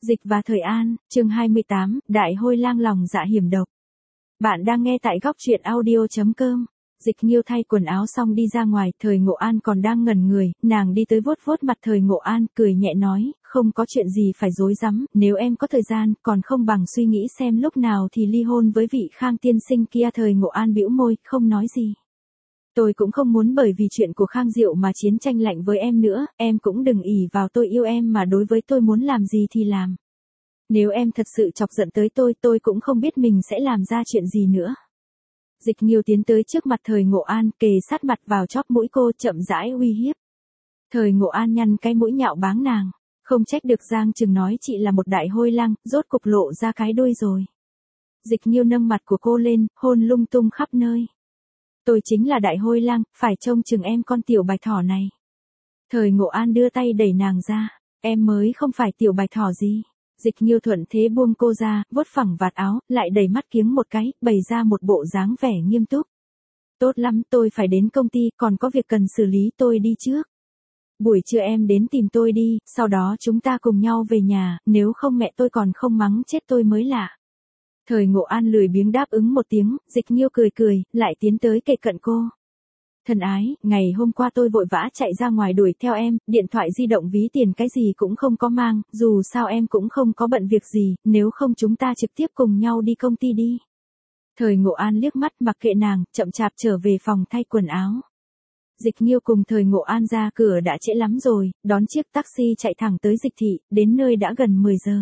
Dịch và Thời An, chương 28, Đại Hôi Lang lòng dạ hiểm độc. Bạn đang nghe tại góc truyện audio.com. Dịch Nhiêu thay quần áo xong đi ra ngoài, Thời Ngộ An còn đang ngẩn người, nàng đi tới vuốt vuốt mặt Thời Ngộ An, cười nhẹ nói, không có chuyện gì phải rối rắm, nếu em có thời gian, còn không bằng suy nghĩ xem lúc nào thì ly hôn với vị Khang tiên sinh kia. Thời Ngộ An bĩu môi, không nói gì. Tôi cũng không muốn bởi vì chuyện của Khang Diệu mà chiến tranh lạnh với em nữa, em cũng đừng ỷ vào tôi yêu em mà đối với tôi muốn làm gì thì làm. Nếu em thật sự chọc giận tới tôi cũng không biết mình sẽ làm ra chuyện gì nữa. Dịch Nhiêu tiến tới trước mặt Thời Ngộ An, kề sát mặt vào chóp mũi cô, chậm rãi uy hiếp. Thời Ngộ An nhăn cái mũi nhạo báng nàng, không trách được Giang Trừng nói chị là một đại hôi lang, rốt cục lộ ra cái đuôi rồi. Dịch Nhiêu nâng mặt của cô lên, hôn lung tung khắp nơi. Tôi chính là đại hôi lang, phải trông chừng em con tiểu bạch thỏ này. Thời Ngộ An đưa tay đẩy nàng ra, em mới không phải tiểu bạch thỏ gì. Dịch Nhiêu thuận thế buông cô ra, vuốt phẳng vạt áo, lại đẩy mắt kiếng một cái, bày ra một bộ dáng vẻ nghiêm túc. Tốt lắm, tôi phải đến công ty, còn có việc cần xử lý, tôi đi trước. Buổi trưa em đến tìm tôi đi, sau đó chúng ta cùng nhau về nhà, nếu không mẹ tôi còn không mắng chết tôi mới lạ. Thời Ngộ An lười biếng đáp ứng một tiếng, Dịch Nhiêu cười cười, lại tiến tới kề cận cô. Thân ái, ngày hôm qua tôi vội vã chạy ra ngoài đuổi theo em, điện thoại di động ví tiền cái gì cũng không có mang, dù sao em cũng không có bận việc gì, nếu không chúng ta trực tiếp cùng nhau đi công ty đi. Thời Ngộ An liếc mắt mặc kệ nàng, chậm chạp trở về phòng thay quần áo. Dịch Nhiêu cùng Thời Ngộ An ra cửa đã trễ lắm rồi, đón chiếc taxi chạy thẳng tới Dịch Thị, đến nơi đã gần 10 giờ.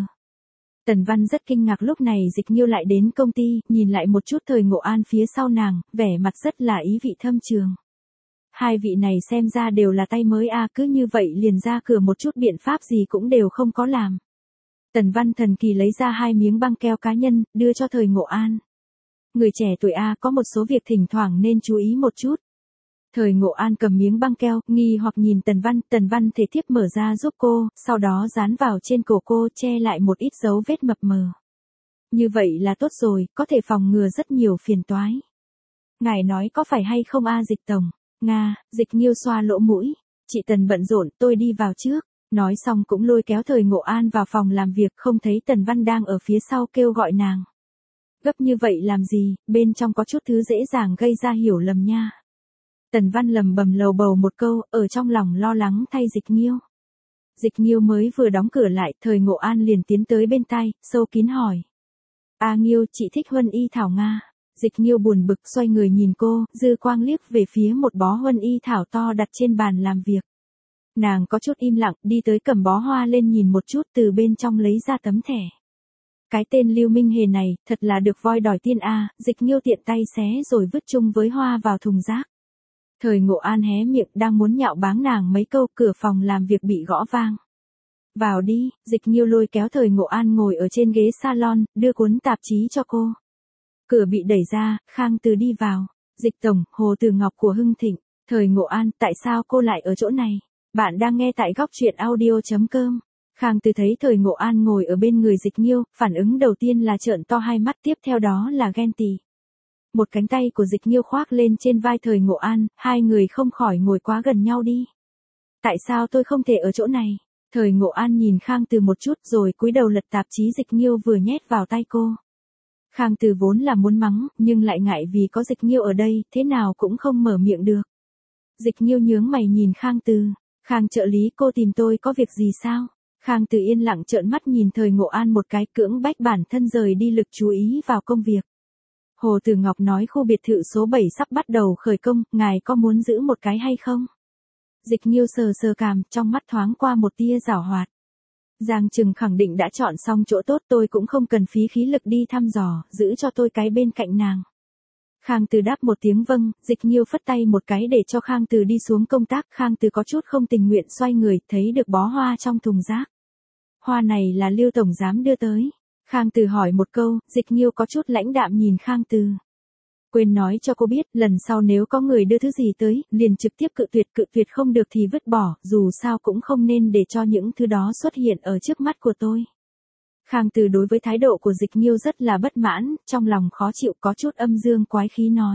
Tần Văn rất kinh ngạc lúc này Dịch Nhiêu lại đến công ty, nhìn lại một chút Thời Ngộ An phía sau nàng, vẻ mặt rất là ý vị thâm trường. Hai vị này xem ra đều là tay mới cứ như vậy liền ra cửa một chút biện pháp gì cũng đều không có làm. Tần Văn thần kỳ lấy ra 2 miếng băng keo cá nhân, đưa cho Thời Ngộ An. Người trẻ tuổi có một số việc thỉnh thoảng nên chú ý một chút. Thời Ngộ An cầm miếng băng keo, nghi hoặc nhìn Tần Văn thể thiếp mở ra giúp cô, sau đó dán vào trên cổ cô, che lại một ít dấu vết mập mờ. Như vậy là tốt rồi, có thể phòng ngừa rất nhiều phiền toái. Ngài nói có phải hay không Dịch tổng? Nga, Dịch Nhiêu xoa lỗ mũi. Chị Tần bận rộn, tôi đi vào trước. Nói xong cũng lôi kéo Thời Ngộ An vào phòng làm việc, không thấy Tần Văn đang ở phía sau kêu gọi nàng. Gấp như vậy làm gì, bên trong có chút thứ dễ dàng gây ra hiểu lầm nha. Tần Văn lầm bầm lầu bầu một câu, ở trong lòng lo lắng thay Dịch Nhiêu. Dịch Nhiêu mới vừa đóng cửa lại, Thời Ngộ An liền tiến tới bên tai, sâu kín hỏi. Nhiêu, chị thích huân y thảo Nga. Dịch Nhiêu buồn bực xoay người nhìn cô, dư quang liếc về phía một bó huân y thảo to đặt trên bàn làm việc. Nàng có chút im lặng, đi tới cầm bó hoa lên nhìn một chút, từ bên trong lấy ra tấm thẻ. Cái tên Lưu Minh Hề này, thật là được voi đòi tiên Dịch Nhiêu tiện tay xé rồi vứt chung với hoa vào thùng rác. Thời Ngộ An hé miệng đang muốn nhạo báng nàng mấy câu, cửa phòng làm việc bị gõ vang. Vào đi, Dịch Nhiêu lôi kéo Thời Ngộ An ngồi ở trên ghế salon, đưa cuốn tạp chí cho cô. Cửa bị đẩy ra, Khang Từ đi vào. Dịch tổng, Hồ Từ Ngọc của Hưng Thịnh. Thời Ngộ An, tại sao cô lại ở chỗ này? Bạn đang nghe tại góc truyện audio.com. Khang Từ thấy Thời Ngộ An ngồi ở bên người Dịch Nhiêu, phản ứng đầu tiên là trợn to hai mắt, tiếp theo đó là ghen tị. Một cánh tay của Dịch Nhiêu khoác lên trên vai Thời Ngộ An, hai người không khỏi ngồi quá gần nhau đi. Tại sao tôi không thể ở chỗ này? Thời Ngộ An nhìn Khang Từ một chút rồi cúi đầu lật tạp chí Dịch Nhiêu vừa nhét vào tay cô. Khang Từ vốn là muốn mắng, nhưng lại ngại vì có Dịch Nhiêu ở đây, thế nào cũng không mở miệng được. Dịch Nhiêu nhướng mày nhìn Khang Từ. Khang trợ lý, cô tìm tôi có việc gì sao? Khang Từ yên lặng trợn mắt nhìn Thời Ngộ An một cái, cưỡng bách bản thân rời đi lực chú ý vào công việc. Hồ Từ Ngọc nói khu biệt thự số 7 sắp bắt đầu khởi công, ngài có muốn giữ một cái hay không? Dịch Nhiêu sờ sờ cằm, trong mắt thoáng qua một tia giảo hoạt. Giang Trừng khẳng định đã chọn xong chỗ tốt, tôi cũng không cần phí khí lực đi thăm dò, giữ cho tôi cái bên cạnh nàng. Khang Từ đáp một tiếng vâng, Dịch Nhiêu phất tay một cái để cho Khang Từ đi xuống công tác. Khang Từ có chút không tình nguyện xoay người, thấy được bó hoa trong thùng rác. Hoa này là Lưu tổng giám đưa tới. Khang Từ hỏi một câu, Dịch Nhiêu có chút lãnh đạm nhìn Khang Từ. Quên nói cho cô biết, lần sau nếu có người đưa thứ gì tới, liền trực tiếp cự tuyệt không được thì vứt bỏ, dù sao cũng không nên để cho những thứ đó xuất hiện ở trước mắt của tôi. Khang Từ đối với thái độ của Dịch Nhiêu rất là bất mãn, trong lòng khó chịu, có chút âm dương quái khí nói.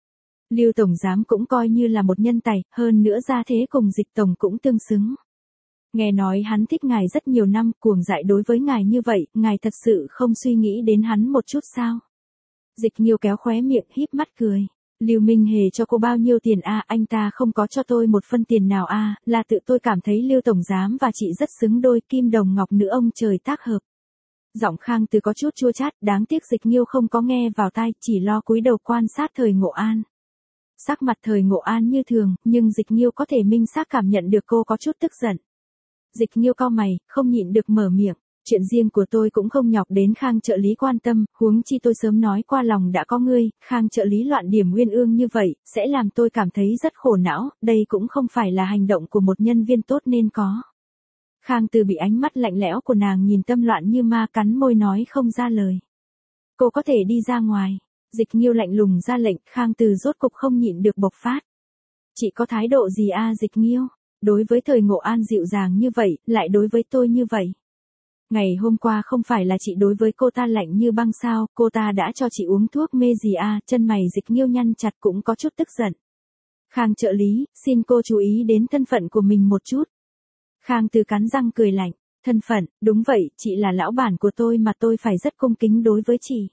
Lưu tổng giám cũng coi như là một nhân tài, hơn nữa gia thế cùng Dịch tổng cũng tương xứng. Nghe nói hắn thích ngài rất nhiều năm, cuồng dại đối với ngài như vậy, ngài thật sự không suy nghĩ đến hắn một chút sao? Dịch Nghiêu kéo khóe miệng, híp mắt cười. Lưu Minh Hề cho cô bao nhiêu tiền a? Anh ta không có cho tôi một phân tiền nào a, là tự tôi cảm thấy Lưu tổng giám và chị rất xứng đôi, kim đồng ngọc nữ ông trời tác hợp. Giọng Khang Từ có chút chua chát, đáng tiếc Dịch Nghiêu không có nghe vào tai, chỉ lo cúi đầu quan sát Thời Ngộ An. Sắc mặt Thời Ngộ An như thường, nhưng Dịch Nghiêu có thể minh xác cảm nhận được cô có chút tức giận. Dịch Nghiêu cau mày, không nhịn được mở miệng. Chuyện riêng của tôi cũng không nhọc đến Khang trợ lý quan tâm, huống chi tôi sớm nói qua lòng đã có ngươi, Khang trợ lý loạn điểm uyên ương như vậy, sẽ làm tôi cảm thấy rất khổ não, đây cũng không phải là hành động của một nhân viên tốt nên có. Khang Từ bị ánh mắt lạnh lẽo của nàng nhìn tâm loạn như ma, cắn môi nói không ra lời. Cô có thể đi ra ngoài. Dịch Nghiêu lạnh lùng ra lệnh, Khang Từ rốt cục không nhịn được bộc phát. Chị có thái độ gì a? Dịch Nghiêu? Đối với Thời Ngộ An dịu dàng như vậy, lại đối với tôi như vậy. Ngày hôm qua không phải là chị đối với cô ta lạnh như băng sao, cô ta đã cho chị uống thuốc mê gì a? Chân mày Dịch Nghiêu nhăn chặt cũng có chút tức giận. Khang trợ lý, xin cô chú ý đến thân phận của mình một chút. Khang Từ cắn răng cười lạnh, thân phận, đúng vậy, chị là lão bản của tôi mà tôi phải rất cung kính đối với chị.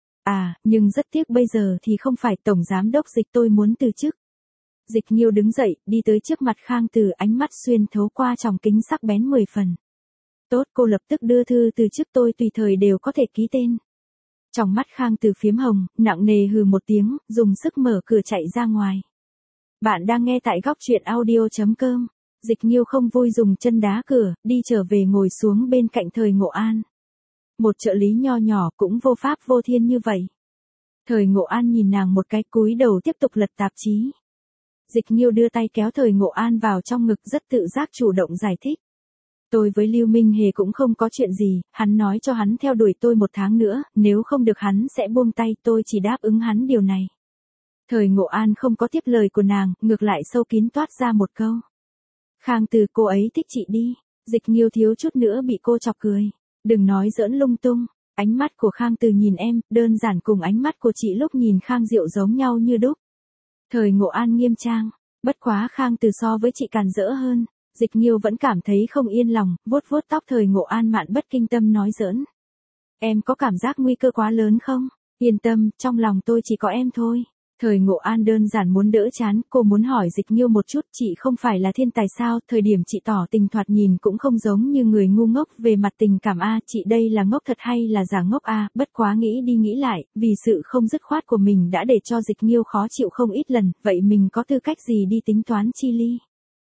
À, nhưng rất tiếc bây giờ thì không phải tổng giám đốc Dịch, tôi muốn từ chức. Dịch Nghiêu đứng dậy, đi tới trước mặt Khang Từ, ánh mắt xuyên thấu qua tròng kính sắc bén 10 phần. Tốt, cô lập tức đưa thư từ chức, tôi tùy thời đều có thể ký tên. Trong mắt Khang Từ phiếm hồng, nặng nề hừ một tiếng, dùng sức mở cửa chạy ra ngoài. Bạn đang nghe tại góc truyện audio.com. Dịch Nghiêu không vui dùng chân đá cửa, đi trở về ngồi xuống bên cạnh Thời Ngộ An. Một trợ lý nho nhỏ cũng vô pháp vô thiên như vậy. Thời Ngộ An nhìn nàng một cái, cúi đầu tiếp tục lật tạp chí. Dịch Nghiêu đưa tay kéo Thời Ngộ An vào trong ngực, rất tự giác chủ động giải thích. Tôi với Lưu Minh Hề cũng không có chuyện gì, hắn nói cho hắn theo đuổi tôi 1 tháng nữa, nếu không được hắn sẽ buông tay, tôi chỉ đáp ứng hắn điều này. Thời Ngộ An không có tiếp lời của nàng, ngược lại sâu kín toát ra một câu. Khang Từ, cô ấy thích chị đi. Dịch Nghiêu thiếu chút nữa bị cô chọc cười. Đừng nói giỡn lung tung. Ánh mắt của Khang Từ nhìn em, đơn giản cùng ánh mắt của chị lúc nhìn Khang Diệu giống nhau như đúc. Thời Ngộ An nghiêm trang. Bất quá Khang Từ so với chị càn rỡ hơn. Dịch Nghiêu vẫn cảm thấy không yên lòng, vuốt vuốt tóc Thời Ngộ An mạn bất kinh tâm nói giỡn. Em có cảm giác nguy cơ quá lớn không? Yên tâm, trong lòng tôi chỉ có em thôi. Thời Ngộ An đơn giản muốn đỡ chán, cô muốn hỏi Dịch Nghiêu một chút, chị không phải là thiên tài sao, thời điểm chị tỏ tình thoạt nhìn cũng không giống như người ngu ngốc về mặt tình cảm a, chị đây là ngốc thật hay là giả ngốc a, bất quá nghĩ đi nghĩ lại, vì sự không dứt khoát của mình đã để cho Dịch Nghiêu khó chịu không ít lần, vậy mình có tư cách gì đi tính toán chi ly?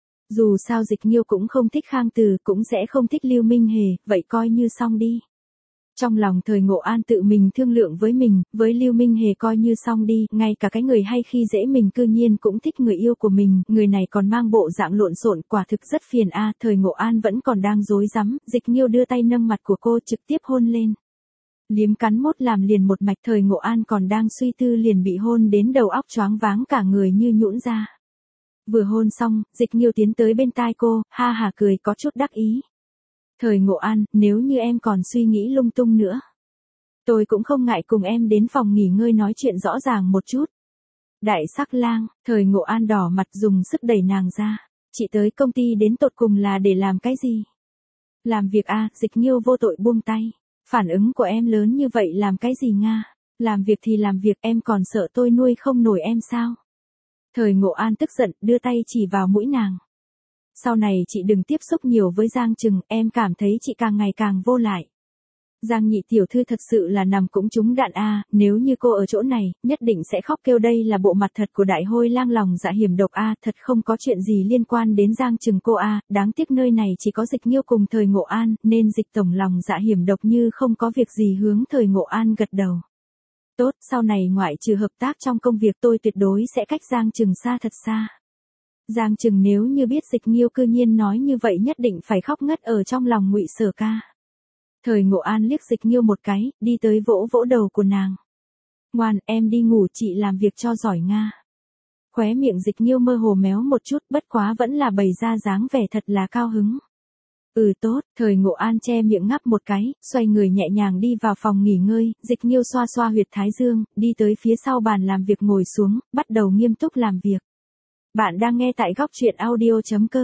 Dù sao Dịch Nghiêu cũng không thích Khang Từ, cũng sẽ không thích Lưu Minh Hề, vậy coi như xong đi. Trong lòng Thời Ngộ An tự mình thương lượng với mình, với Lưu Minh Hề coi như xong đi, ngay cả cái người hay khi dễ mình cư nhiên cũng thích người yêu của mình, người này còn mang bộ dạng lộn xộn, quả thực rất phiền a. Thời Ngộ An vẫn còn đang rối rắm, Dịch Nghiêu đưa tay nâng mặt của cô trực tiếp hôn lên. Liếm cắn mốt làm liền một mạch, Thời Ngộ An còn đang suy tư liền bị hôn đến đầu óc choáng váng cả người như nhũn ra. Vừa hôn xong, Dịch Nghiêu tiến tới bên tai cô, ha hả cười có chút đắc ý. Thời Ngộ An, nếu như em còn suy nghĩ lung tung nữa, tôi cũng không ngại cùng em đến phòng nghỉ ngơi nói chuyện rõ ràng một chút. Đại sắc lang, Thời Ngộ An đỏ mặt dùng sức đẩy nàng ra. Chị tới công ty đến tột cùng là để làm cái gì? Làm việc a. Dịch Nghiêu vô tội buông tay. Phản ứng của em lớn như vậy làm cái gì nga? Làm việc thì làm việc, em còn sợ tôi nuôi không nổi em sao? Thời Ngộ An tức giận, đưa tay chỉ vào mũi nàng. Sau này chị đừng tiếp xúc nhiều với Giang Trừng, em cảm thấy chị càng ngày càng vô lại. Giang nhị tiểu thư thật sự là nằm cũng trúng đạn a, nếu như cô ở chỗ này, nhất định sẽ khóc kêu đây là bộ mặt thật của đại hôi lang lòng dạ hiểm độc a, thật không có chuyện gì liên quan đến Giang Trừng cô a, đáng tiếc nơi này chỉ có Dịch Nghiêu cùng Thời Ngộ An, nên Dịch tổng lòng dạ hiểm độc như không có việc gì hướng Thời Ngộ An gật đầu. Tốt, sau này ngoại trừ hợp tác trong công việc tôi tuyệt đối sẽ cách Giang Trừng xa thật xa. Giang Trừng nếu như biết Dịch Nghiêu cư nhiên nói như vậy nhất định phải khóc ngất ở trong lòng Ngụy Sở Ca. Thời Ngộ An liếc Dịch Nghiêu một cái, đi tới vỗ vỗ đầu của nàng. Ngoan, em đi ngủ, chị làm việc cho giỏi nga. Khóe miệng Dịch Nghiêu mơ hồ méo một chút, bất quá vẫn là bày ra dáng vẻ thật là cao hứng. Tốt, Thời Ngộ An che miệng ngắp một cái, xoay người nhẹ nhàng đi vào phòng nghỉ ngơi, Dịch Nghiêu xoa xoa huyệt thái dương, đi tới phía sau bàn làm việc ngồi xuống, bắt đầu nghiêm túc làm việc. Bạn đang nghe tại góc truyện audio.com.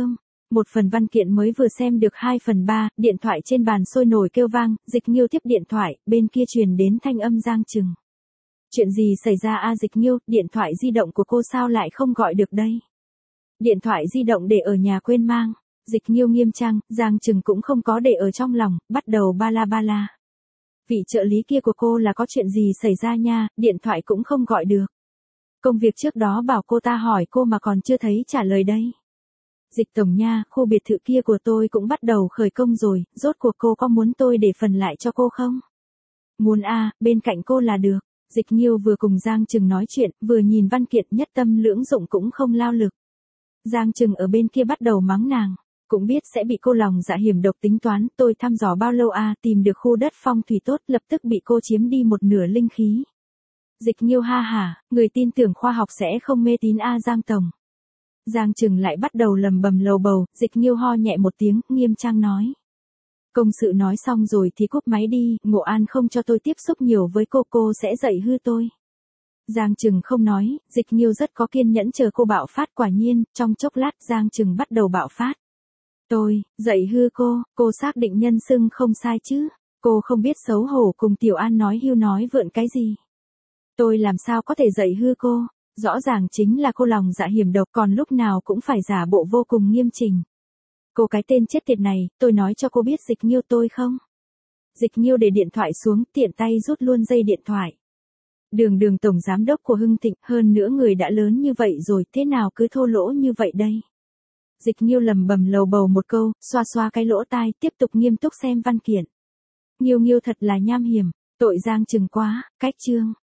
Một phần văn kiện mới vừa xem được 2/3, điện thoại trên bàn sôi nổi kêu vang, Dịch Nghiêu tiếp điện thoại, bên kia truyền đến thanh âm Giang Trừng. Chuyện gì xảy ra a Dịch Nghiêu, điện thoại di động của cô sao lại không gọi được đây? Điện thoại di động để ở nhà quên mang. Dịch Nghiêu nghiêm trang, Giang Trừng cũng không có để ở trong lòng, bắt đầu ba la. Vị trợ lý kia của cô là có chuyện gì xảy ra nha, điện thoại cũng không gọi được. Công việc trước đó bảo cô ta hỏi cô mà còn chưa thấy trả lời đây. Dịch tổng nha, khu biệt thự kia của tôi cũng bắt đầu khởi công rồi, rốt cuộc cô có muốn tôi để phần lại cho cô không? Muốn a, bên cạnh cô là được. Dịch Nghiêu vừa cùng Giang Trừng nói chuyện, vừa nhìn văn kiện, nhất tâm lưỡng dụng cũng không lao lực. Giang Trừng ở bên kia bắt đầu mắng nàng, cũng biết sẽ bị cô lòng dạ hiểm độc tính toán, tôi thăm dò bao lâu a, tìm được khu đất phong thủy tốt, lập tức bị cô chiếm đi một nửa linh khí. Dịch Nghiêu ha hả, người tin tưởng khoa học sẽ không mê tín a Giang tổng. Giang Trừng lại bắt đầu lầm bầm lầu bầu, Dịch Nghiêu ho nhẹ một tiếng, nghiêm trang nói. Công sự nói xong rồi thì cúp máy đi, Ngộ An không cho tôi tiếp xúc nhiều với cô sẽ dạy hư tôi. Giang Trừng không nói, Dịch Nghiêu rất có kiên nhẫn chờ cô bạo phát, quả nhiên, trong chốc lát Giang Trừng bắt đầu bạo phát. Tôi, dạy hư cô xác định nhân xưng không sai chứ, cô không biết xấu hổ cùng Tiểu An nói hưu nói vượn cái gì. Tôi làm sao có thể dạy hư cô, rõ ràng chính là cô lòng dạ hiểm độc, còn lúc nào cũng phải giả bộ vô cùng nghiêm chỉnh. Cô cái tên chết tiệt này, tôi nói cho cô biết Dịch Nghiêu tôi không? Dịch Nghiêu để điện thoại xuống, tiện tay rút luôn dây điện thoại. Đường tổng giám đốc của Hưng Thịnh, hơn nữa người đã lớn như vậy rồi, thế nào cứ thô lỗ như vậy đây? Dịch Nghiêu lầm bầm lầu bầu một câu, xoa cái lỗ tai, tiếp tục nghiêm túc xem văn kiện. Nghiêu thật là nham hiểm, tội Giang Trừng quá, cách chương.